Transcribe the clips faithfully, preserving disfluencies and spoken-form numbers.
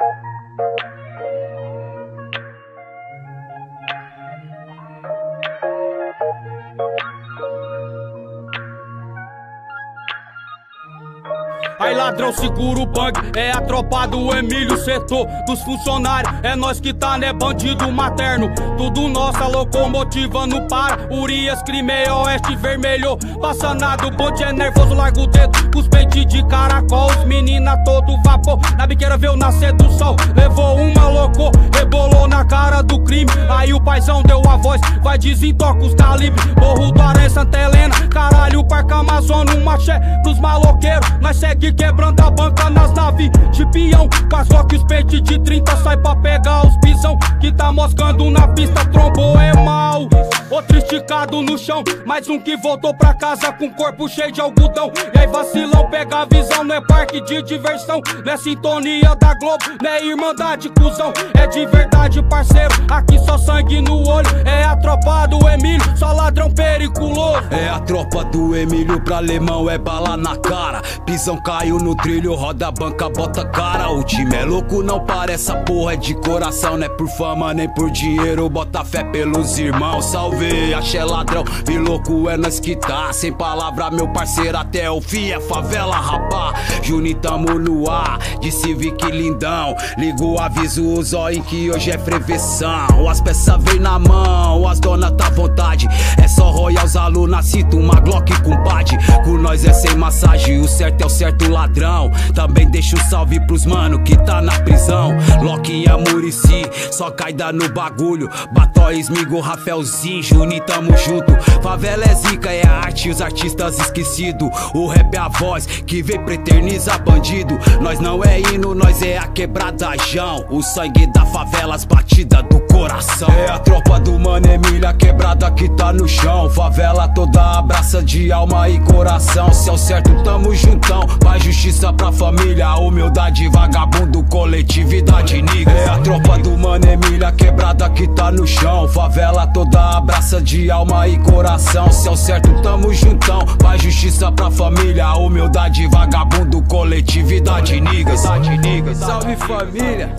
Aí ladrão segura o bang, é a tropa do Emílio, setor dos funcionários, é nós que tá, né, bandido materno. Tudo nossa locomotiva não para, Urias, crime, oeste, vermelho, passa nada, o bonde é nervoso, larga o dedo, com os peitos de caracol. Os menina todo vapor, na biqueira vê o nascer do sol, levou uma louco, rebolou na cara do crime. Aí o paizão deu a voz, vai desentoca os calibres, Morro do Aranha, Santa Helena, caralho, Parque Amazônia, um maché pros maloqueiros, nós segue quebrando a banca nas naves de peão. Quase que os peitos de trinta sai pra pegar os pisão que tá moscando na pista, trombou é mal. Outro esticado no chão, mais um que voltou pra casa com corpo cheio de algodão. E aí vacilão, pega a visão, não é parque de diversão, não é sintonia da Globo, não é irmandade, cuzão. É de verdade, parceiro, aqui só sangue no olho. É a tropa do Emílio, só ladrão periculoso. É a tropa do Emílio, pra alemão é bala na cara. Pisão caiu no trilho, roda a banca, bota cara. O time é louco, não para, essa porra é de coração. Não é por fama nem por dinheiro, bota fé pelos irmãos. Salve, axé ladrão, vi louco, é nós que tá. Sem palavra, meu parceiro, até o fim é favela, rapá. Juninho, tamo no ar, de Civic lindão. Liga o aviso, o zóio que hoje é freveção. As peças vem na mão, as donas tá à vontade. É só royal, os alunos cita uma Glock com pad. Com nós é sem massagem, o certo é o certo ladrão. Também deixa um salve pros mano que tá na prisão. Loki e a Murici, só caida no bagulho. Bató, Esmigo, Rafaelzinho, Juninho, tamo junto. Favela é zica, é a arte, os artistas esquecidos. O rap é a voz que vem pra eternizar bandido. Nós não é hino, nós é a quebradajão. O sangue da favela, as batidas do coração. É a tropa do Mano Emílio, a quebrada que tá no chão. Favela toda abraça de alma e coração. Se é o certo, tamo juntão. Faz justiça pra família, humildade, vagabundo, coletividade, nigga. É a tropa do Mano Emílio, a quebrada que tá no chão. Favela toda abraça de alma e coração. Se é o certo, tamo juntão. Faz justiça pra família, humildade, vagabundo, coletividade, nigga. Salve família,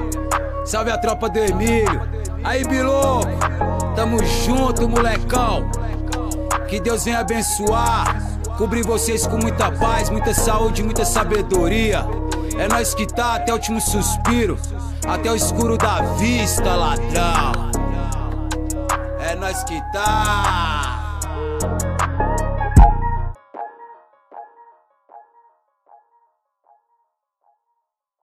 salve a tropa do Emílio. Aí, Biloco, tamo junto, molecão. Que Deus venha abençoar, cobrir vocês com muita paz, muita saúde, muita sabedoria. É nós que tá até o último suspiro, até o escuro da vista, ladrão. É nós que tá.